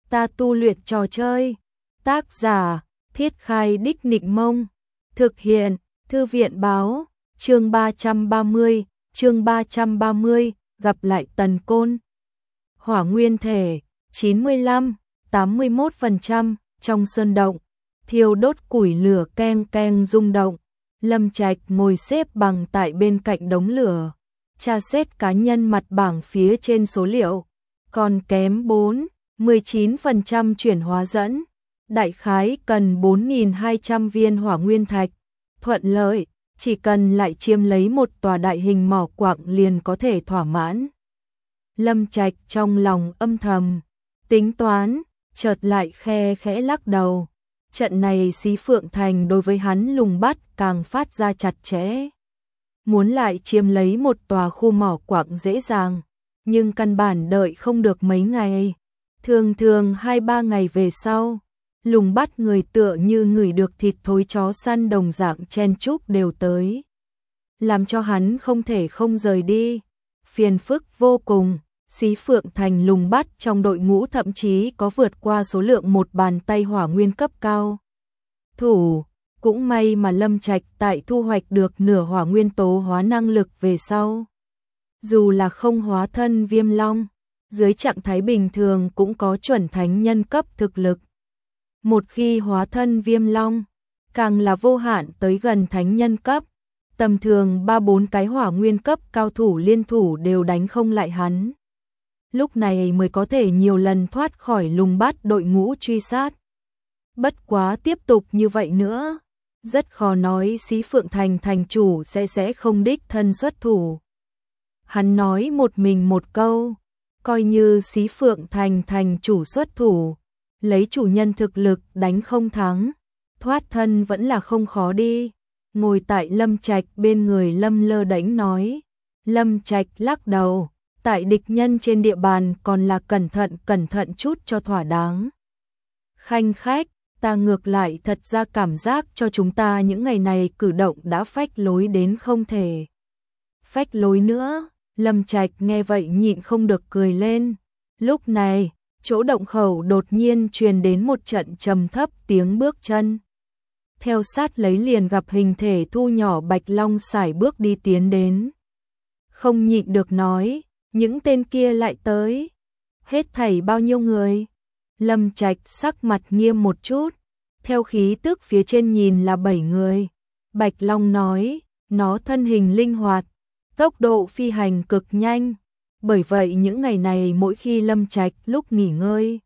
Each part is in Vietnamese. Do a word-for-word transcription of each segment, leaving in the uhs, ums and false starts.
ta tu luyện trò chơi. Tác giả, Thiết Khai Đích Nịnh Mông. Thực hiện, Thư viện Báo. Chương ba trăm ba mươi, chương ba trăm ba mươi, gặp lại Tần Côn. Hỏa nguyên thể, chín mươi lăm, tám mươi mốt phần trăm, trong sơn động, thiêu đốt củi lửa keng keng rung động. Lâm Trạch ngồi xếp bằng tại bên cạnh đống lửa, tra xét cá nhân mặt bảng phía trên số liệu, còn kém bốn, mười chín phần trăm chuyển hóa dẫn, đại khái cần bốn nghìn hai trăm viên hỏa nguyên thạch, thuận lợi, chỉ cần lại chiếm lấy một tòa đại hình mỏ quặng liền có thể thỏa mãn. Lâm Trạch trong lòng âm thầm tính toán, chợt lại khe khẽ lắc đầu. Trận này Xí Phượng Thành đối với hắn Lùng Bắt càng phát ra chặt chẽ. Muốn lại chiếm lấy một tòa khu mỏ quặng dễ dàng, nhưng căn bản đợi không được mấy ngày. Thường thường hai ba ngày về sau, Lùng Bắt người tựa như ngửi được thịt thối chó săn đồng dạng chen chúc đều tới. Làm cho hắn không thể không rời đi. Phiền phức vô cùng. Xí Phượng Thành Lùng Bắt trong đội ngũ thậm chí có vượt qua số lượng một bàn tay hỏa nguyên cấp cao. Thủ, cũng may mà Lâm Trạch tại thu hoạch được nửa hỏa nguyên tố hóa năng lực về sau. Dù là không hóa thân viêm long, dưới trạng thái bình thường cũng có chuẩn thánh nhân cấp thực lực. Một khi hóa thân viêm long, càng là vô hạn tới gần thánh nhân cấp. Tầm thường ba bốn cái hỏa nguyên cấp cao thủ liên thủ đều đánh không lại hắn. Lúc này mới có thể nhiều lần thoát khỏi Lùng Bắt đội ngũ truy sát. Bất quá tiếp tục như vậy nữa, rất khó nói Xí Phượng Thành thành chủ sẽ sẽ không đích thân xuất thủ. Hắn nói một mình một câu, coi như Xí Phượng Thành thành chủ xuất thủ, lấy chủ nhân thực lực đánh không thắng, thoát thân vẫn là không khó đi. Ngồi tại Lâm Trạch bên người Lâm lơ đễnh nói. Lâm Trạch lắc đầu. Tại địch nhân trên địa bàn còn là cẩn thận cẩn thận chút cho thỏa đáng. Khanh khách, ta ngược lại thật ra cảm giác cho chúng ta những ngày này cử động đã phách lối đến không thể. Phách lối nữa, Lâm Trạch nghe vậy nhịn không được cười lên. Lúc này, chỗ động khẩu đột nhiên truyền đến một trận trầm thấp tiếng bước chân. Theo sát lấy liền gặp hình thể thu nhỏ Bạch Long sải bước đi tiến đến. Không nhịn được nói. Những tên kia lại tới. Hết thảy bao nhiêu người? Lâm Trạch sắc mặt nghiêm một chút. Theo khí tức phía trên nhìn là bảy người. Bạch Long nói, nó thân hình linh hoạt, tốc độ phi hành cực nhanh. Bởi vậy những ngày này mỗi khi Lâm Trạch lúc nghỉ ngơi,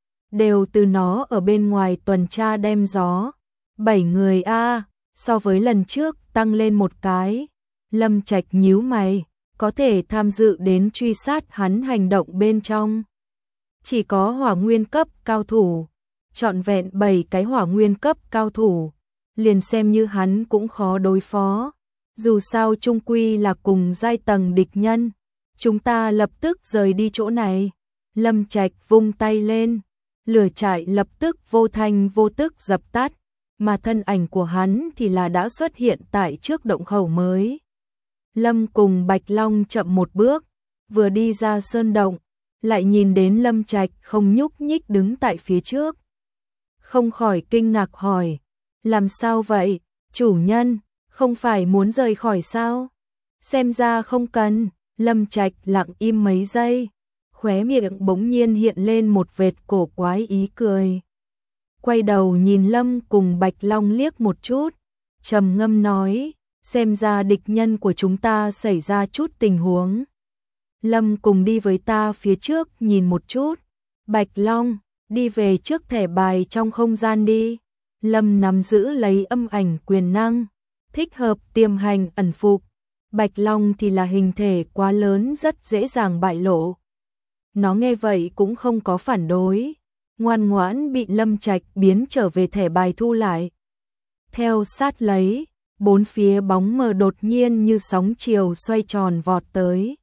đều từ nó ở bên ngoài tuần tra đem gió. Bảy người a, so với lần trước tăng lên một cái. Lâm Trạch nhíu mày. Có thể tham dự đến truy sát hắn hành động bên trong. Chỉ có hỏa nguyên cấp cao thủ, trọn vẹn bảy cái hỏa nguyên cấp cao thủ, liền xem như hắn cũng khó đối phó. Dù sao chung quy là cùng giai tầng địch nhân, chúng ta lập tức rời đi chỗ này. Lâm Trạch vung tay lên, lửa trại lập tức vô thanh vô tức dập tắt, mà thân ảnh của hắn thì là đã xuất hiện tại trước động khẩu mới. Lâm cùng Bạch Long chậm một bước, vừa đi ra sơn động, lại nhìn đến Lâm Trạch không nhúc nhích đứng tại phía trước. Không khỏi kinh ngạc hỏi, làm sao vậy, chủ nhân, không phải muốn rời khỏi sao? Xem ra không cần. Lâm Trạch lặng im mấy giây, khóe miệng bỗng nhiên hiện lên một vệt cổ quái ý cười. Quay đầu nhìn Lâm cùng Bạch Long liếc một chút, trầm ngâm nói, xem ra địch nhân của chúng ta xảy ra chút tình huống. Lâm cùng đi với ta phía trước nhìn một chút. Bạch Long, đi về trước thẻ bài trong không gian đi. Lâm nắm giữ lấy âm ảnh quyền năng, thích hợp tiềm hành ẩn phục. Bạch Long thì là hình thể quá lớn rất dễ dàng bại lộ. Nó nghe vậy cũng không có phản đối, ngoan ngoãn bị Lâm Trạch biến trở về thẻ bài thu lại. Theo sát lấy, bốn phía bóng mờ đột nhiên như sóng chiều xoay tròn vọt tới.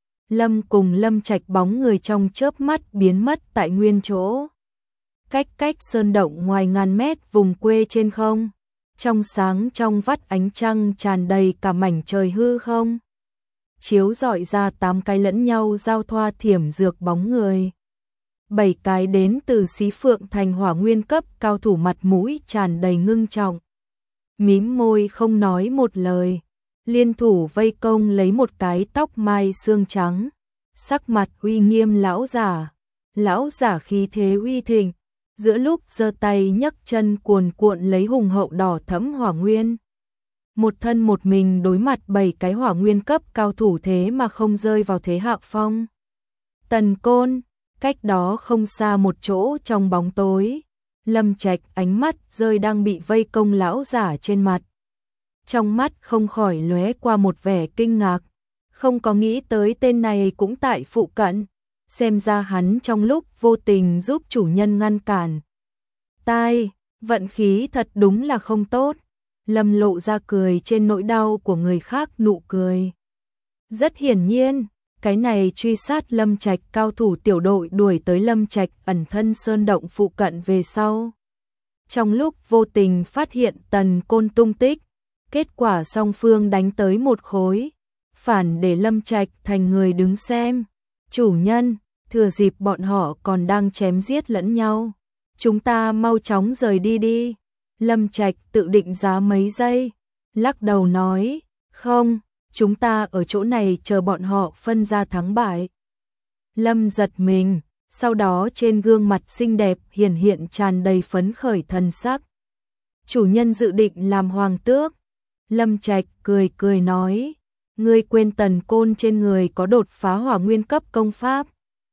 Lâm cùng Lâm Trạch bóng người trong chớp mắt biến mất tại nguyên chỗ. Cách cách sơn động ngoài ngàn mét vùng quê trên không, trong sáng trong vắt ánh trăng tràn đầy cả mảnh trời hư không. Chiếu rọi ra tám cái lẫn nhau giao thoa thiểm dược bóng người. Bảy cái đến từ Xí Phượng Thành hỏa nguyên cấp cao thủ mặt mũi tràn đầy ngưng trọng. Mím môi không nói một lời, liên thủ vây công lấy một cái tóc mai xương trắng, sắc mặt uy nghiêm lão giả. Lão giả khí thế uy thịnh, giữa lúc giơ tay nhấc chân cuồn cuộn lấy hùng hậu đỏ thẫm hỏa nguyên. Một thân một mình đối mặt bảy cái hỏa nguyên cấp cao thủ thế mà không rơi vào thế hạ phong. Tần Côn, cách đó không xa một chỗ trong bóng tối, Lâm Trạch ánh mắt rơi đang bị vây công lão giả trên mặt. Trong mắt không khỏi lóe qua một vẻ kinh ngạc, không có nghĩ tới tên này cũng tại phụ cận, xem ra hắn trong lúc vô tình giúp chủ nhân ngăn cản. Tai, vận khí thật đúng là không tốt. Lâm lộ ra cười trên nỗi đau của người khác nụ cười. Rất hiển nhiên, cái này truy sát Lâm Trạch cao thủ tiểu đội đuổi tới Lâm Trạch ẩn thân sơn động phụ cận về sau. Trong lúc vô tình phát hiện Tần Côn tung tích, kết quả song phương đánh tới một khối, phản để Lâm Trạch thành người đứng xem. Chủ nhân, thừa dịp bọn họ còn đang chém giết lẫn nhau, chúng ta mau chóng rời đi đi. Lâm Trạch tự định giá mấy giây, lắc đầu nói, không, chúng ta ở chỗ này chờ bọn họ phân ra thắng bại. Lâm giật mình, sau đó trên gương mặt xinh đẹp hiển hiện tràn đầy phấn khởi thần sắc. Chủ nhân dự định làm hoàng tước. Lâm Trạch cười cười nói, ngươi quên Tần Côn trên người có đột phá hỏa nguyên cấp công pháp.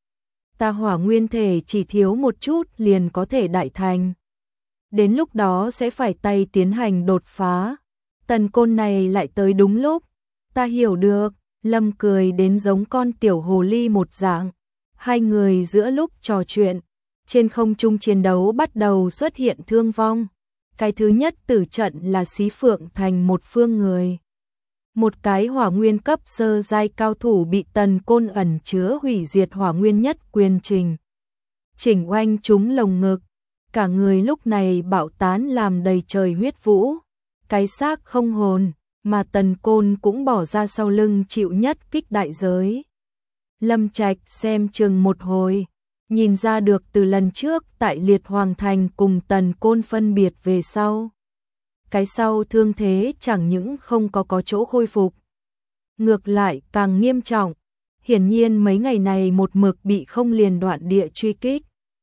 Ta hỏa nguyên thể chỉ thiếu một chút liền có thể đại thành. Đến lúc đó sẽ phải tay tiến hành đột phá. Tần Côn này lại tới đúng lúc. Ta hiểu được. Lâm cười đến giống con tiểu hồ ly một dạng. Hai người giữa lúc trò chuyện, trên không trung chiến đấu bắt đầu xuất hiện thương vong. Cái thứ nhất tử trận là Xí Phượng Thành một phương người. Một cái hỏa nguyên cấp sơ giai cao thủ bị Tần Côn ẩn chứa hủy diệt hỏa nguyên nhất quyền trình. Chỉnh oanh trúng lồng ngực. Cả người lúc này bạo tán làm đầy trời huyết vũ. Cái xác không hồn, mà Tần Côn cũng bỏ ra sau lưng chịu nhất kích đại giới. Lâm Trạch xem chừng một hồi, nhìn ra được từ lần trước tại Liệt Hoàng Thành cùng Tần Côn phân biệt về sau. Cái sau thương thế chẳng những không có có chỗ khôi phục, ngược lại càng nghiêm trọng. Hiển nhiên mấy ngày này một mực bị không liền đoạn địa truy kích,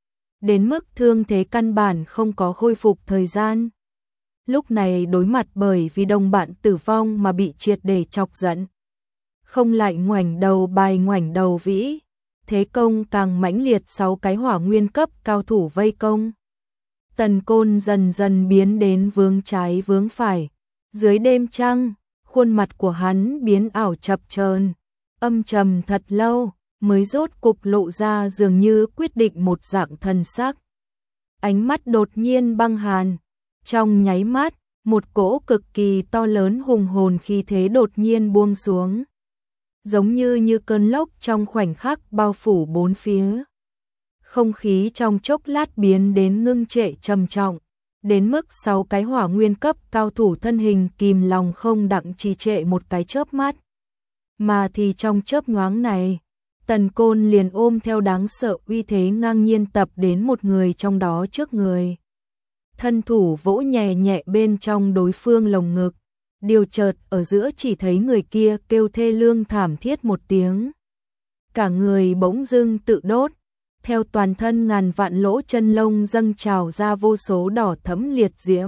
đến mức thương thế căn bản không có khôi phục thời gian. Lúc này đối mặt bởi vì đồng bạn tử vong mà bị triệt để chọc giận, không lại ngoảnh đầu bài ngoảnh đầu vĩ, thế công càng mãnh liệt. Sáu cái hỏa nguyên cấp cao thủ vây công. Tần Côn dần dần biến đến vướng trái vướng phải. Dưới đêm trăng, khuôn mặt của hắn biến ảo chập chờn, âm trầm thật lâu, mới rốt cục lộ ra dường như quyết định một dạng thần sắc. Ánh mắt đột nhiên băng hàn, trong nháy mắt, một cỗ cực kỳ to lớn hùng hồn khí thế đột nhiên buông xuống. Giống như như cơn lốc trong khoảnh khắc bao phủ bốn phía. Không khí trong chốc lát biến đến ngưng trệ trầm trọng, đến mức sáu cái hỏa nguyên cấp cao thủ thân hình kìm lòng không đặng trì trệ một cái chớp mắt. Mà thì trong chớp nhoáng này, Tần Côn liền ôm theo đáng sợ uy thế ngang nhiên tập đến một người trong đó trước người. Thân thủ vỗ nhẹ nhẹ bên trong đối phương lồng ngực, điều chợt ở giữa chỉ thấy người kia kêu thê lương thảm thiết một tiếng. Cả người bỗng dưng tự đốt, theo toàn thân ngàn vạn lỗ chân lông dâng trào ra vô số đỏ thẫm liệt diễm.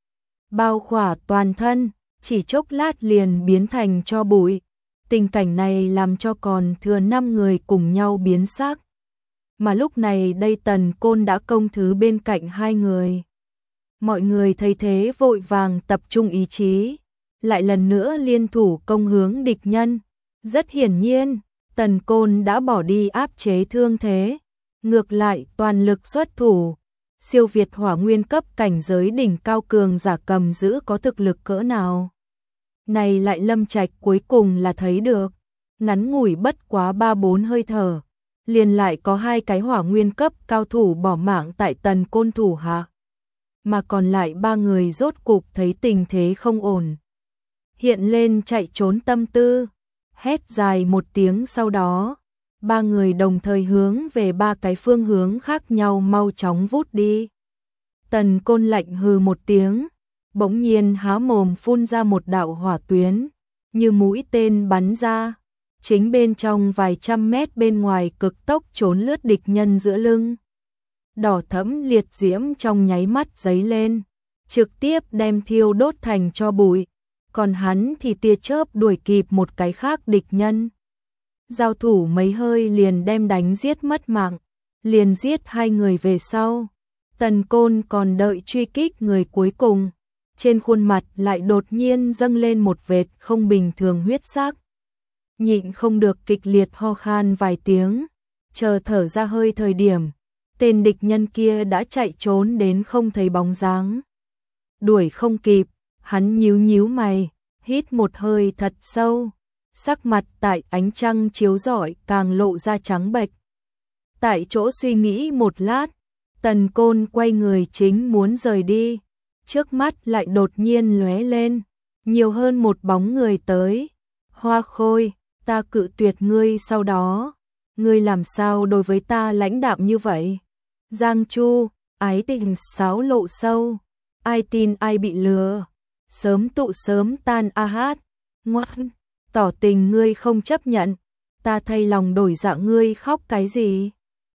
Bao khỏa toàn thân, chỉ chốc lát liền biến thành tro bụi. Tình cảnh này làm cho còn thừa năm người cùng nhau biến sắc. Mà lúc này đây Tần Côn đã công thứ bên cạnh hai người. Mọi người thấy thế vội vàng tập trung ý chí, lại lần nữa liên thủ công hướng địch nhân. Rất hiển nhiên, Tần Côn đã bỏ đi áp chế thương thế, ngược lại toàn lực xuất thủ. Siêu việt hỏa nguyên cấp cảnh giới đỉnh cao cường giả cầm giữ có thực lực cỡ nào. Này lại Lâm Trạch cuối cùng là thấy được, ngắn ngủi bất quá ba bốn hơi thở, liền lại có hai cái hỏa nguyên cấp cao thủ bỏ mạng tại Tần Côn thủ hạ. Mà còn lại ba người rốt cục thấy tình thế không ổn, hiện lên chạy trốn tâm tư, hét dài một tiếng sau đó, ba người đồng thời hướng về ba cái phương hướng khác nhau mau chóng vút đi. Tần Côn lạnh hừ một tiếng, bỗng nhiên há mồm phun ra một đạo hỏa tuyến, như mũi tên bắn ra, chính bên trong vài trăm mét bên ngoài cực tốc trốn lướt địch nhân giữa lưng. Đỏ thẫm liệt diễm trong nháy mắt giấy lên, trực tiếp đem thiêu đốt thành tro bụi, còn hắn thì tia chớp đuổi kịp một cái khác địch nhân. Giao thủ mấy hơi liền đem đánh giết mất mạng, liền giết hai người về sau. Tần Côn còn đợi truy kích người cuối cùng, trên khuôn mặt lại đột nhiên dâng lên một vệt không bình thường huyết sắc. Nhịn không được kịch liệt ho khan vài tiếng, chờ thở ra hơi thời điểm, tên địch nhân kia đã chạy trốn đến không thấy bóng dáng. Đuổi không kịp, hắn nhíu nhíu mày, hít một hơi thật sâu, sắc mặt tại ánh trăng chiếu rọi càng lộ ra trắng bệch. Tại chỗ suy nghĩ một lát, Tần Côn quay người chính muốn rời đi, trước mắt lại đột nhiên lóe lên, nhiều hơn một bóng người tới. Hoa Khôi, ta cự tuyệt ngươi sau đó, ngươi làm sao đối với ta lãnh đạm như vậy? Giang Chu, ái tình sáo lộ sâu, ai tin ai bị lừa, sớm tụ sớm tan a hát, ngoan, tỏ tình ngươi không chấp nhận, ta thay lòng đổi dạ ngươi khóc cái gì?